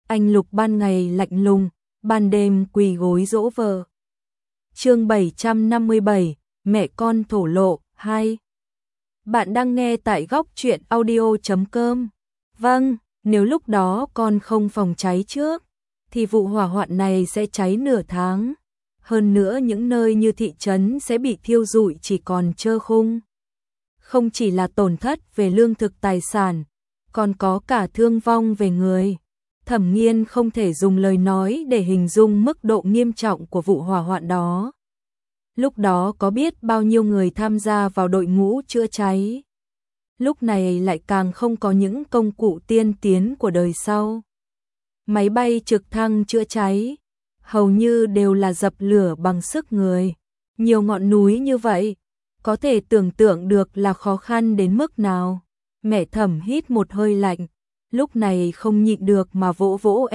Anh Lục ban ngày lạnh lùng, ban đêm quỳ gối dỗ vợ. Chương 757, mẹ con thổ lộ 2. Bạn đang nghe tại góc truyện audio.com. Vâng, nếu lúc đó con không phòng cháy trước, thì vụ hỏa hoạn này sẽ cháy nửa tháng. Hơn nữa những nơi như thị trấn sẽ bị thiêu rụi chỉ còn trơ khung. Không chỉ là tổn thất về lương thực tài sản, còn có cả thương vong về người. Thẩm Nghiên không thể dùng lời nói để hình dung mức độ nghiêm trọng của vụ hỏa hoạn đó. Lúc đó có biết bao nhiêu người tham gia vào đội ngũ chữa cháy. Lúc này lại càng không có những công cụ tiên tiến của đời sau. Máy bay trực thăng chữa cháy, hầu như đều là dập lửa bằng sức người. Nhiều ngọn núi như vậy, có thể tưởng tượng được là khó khăn đến mức nào. Mẹ Thẩm hít một hơi lạnh, lúc này không nhịn được mà vỗ vỗ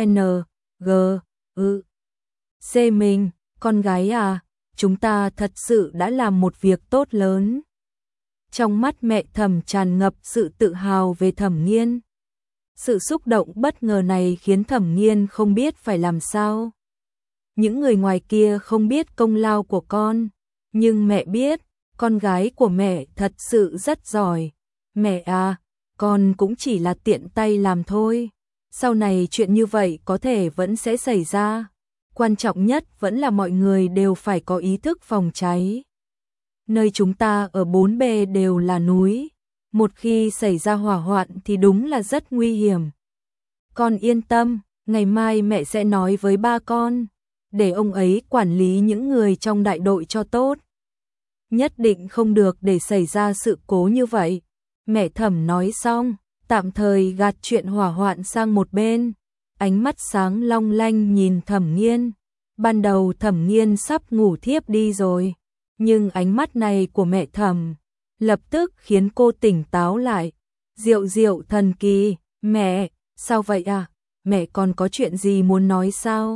C mình, con gái à, chúng ta thật sự đã làm một việc tốt lớn. Trong mắt mẹ Thẩm tràn ngập sự tự hào về Thẩm Nghiên. Sự xúc động bất ngờ này khiến Thẩm Nghiên không biết phải làm sao. Những người ngoài kia không biết công lao của con, nhưng mẹ biết, con gái của mẹ thật sự rất giỏi. Mẹ à, con cũng chỉ là tiện tay làm thôi. Sau này chuyện như vậy có thể vẫn sẽ xảy ra. Quan trọng nhất vẫn là mọi người đều phải có ý thức phòng cháy. Nơi chúng ta ở bốn bề đều là núi. Một khi xảy ra hỏa hoạn thì đúng là rất nguy hiểm. Con yên tâm, ngày mai mẹ sẽ nói với ba con, để ông ấy quản lý những người trong đại đội cho tốt. Nhất định không được để xảy ra sự cố như vậy. Mẹ Thẩm nói xong, tạm thời gạt chuyện hỏa hoạn sang một bên. Ánh mắt sáng long lanh nhìn Thẩm Nghiên. Ban đầu Thẩm Nghiên sắp ngủ thiếp đi rồi, nhưng ánh mắt này của mẹ Thẩm lập tức khiến cô tỉnh táo lại. Diệu diệu thần kỳ, mẹ, sao vậy à? Mẹ còn có chuyện gì muốn nói sao?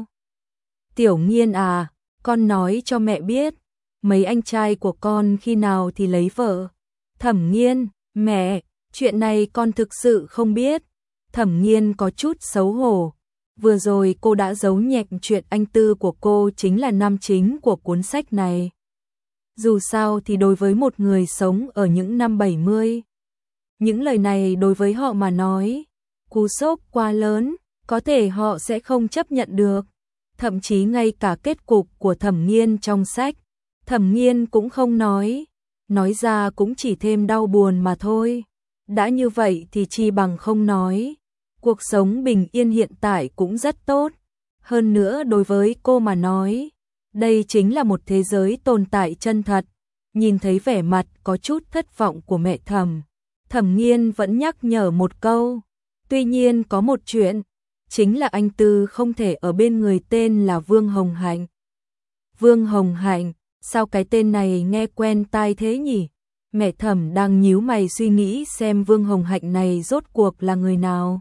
Tiểu Nghiên à, con nói cho mẹ biết, mấy anh trai của con khi nào thì lấy vợ? Thẩm Nghiên, mẹ, chuyện này con thực sự không biết. Thẩm Nghiên có chút xấu hổ. Vừa rồi cô đã giấu nhẹm chuyện anh Tư của cô chính là nam chính của cuốn sách này. Dù sao thì đối với một người sống ở những năm 70, những lời này đối với họ mà nói, cú sốc quá lớn, có thể họ sẽ không chấp nhận được. Thậm chí ngay cả kết cục của Thẩm Nghiên trong sách, Thẩm Nghiên cũng không nói ra cũng chỉ thêm đau buồn mà thôi. Đã như vậy thì chi bằng không nói. Cuộc sống bình yên hiện tại cũng rất tốt. Hơn nữa đối với cô mà nói, đây chính là một thế giới tồn tại chân thật. Nhìn thấy vẻ mặt có chút thất vọng của mẹ Thẩm, Thẩm Nghiên vẫn nhắc nhở một câu. Tuy nhiên có một chuyện, chính là anh Tư không thể ở bên người tên là Vương Hồng Hạnh. Vương Hồng Hạnh, sao cái tên này nghe quen tai thế nhỉ? Mẹ Thẩm đang nhíu mày suy nghĩ xem Vương Hồng Hạnh này rốt cuộc là người nào.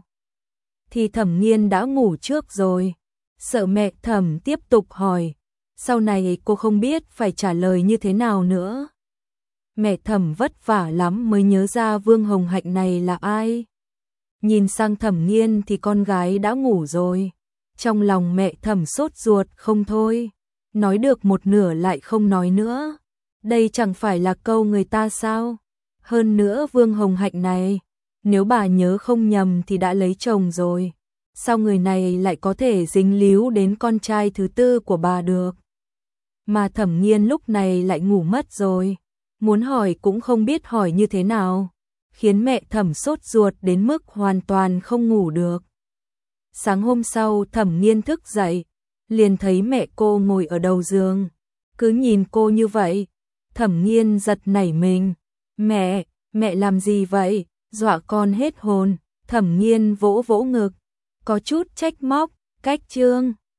Thì Thẩm Nghiên đã ngủ trước rồi. Sợ mẹ Thẩm tiếp tục hỏi, sau này cô không biết phải trả lời như thế nào nữa. Mẹ Thẩm vất vả lắm mới nhớ ra Vương Hồng Hạnh này là ai. Nhìn sang Thẩm Nghiên thì con gái đã ngủ rồi. Trong lòng mẹ Thẩm sốt ruột không thôi. Nói được một nửa lại không nói nữa. Đây chẳng phải là câu người ta sao? Hơn nữa Vương Hồng Hạnh này, nếu bà nhớ không nhầm thì đã lấy chồng rồi. Sao người này lại có thể dính líu đến con trai thứ tư của bà được? Mà Thẩm Nghiên lúc này lại ngủ mất rồi. Muốn hỏi cũng không biết hỏi như thế nào. Khiến mẹ Thẩm sốt ruột đến mức hoàn toàn không ngủ được. Sáng hôm sau Thẩm Nghiên thức dậy, liền thấy mẹ cô ngồi ở đầu giường. Cứ nhìn cô như vậy, Thẩm Nghiên giật nảy mình. Mẹ làm gì vậy? Dọa con hết hồn. Thẩm Nghiên vỗ vỗ ngực, có chút trách móc, cách trương.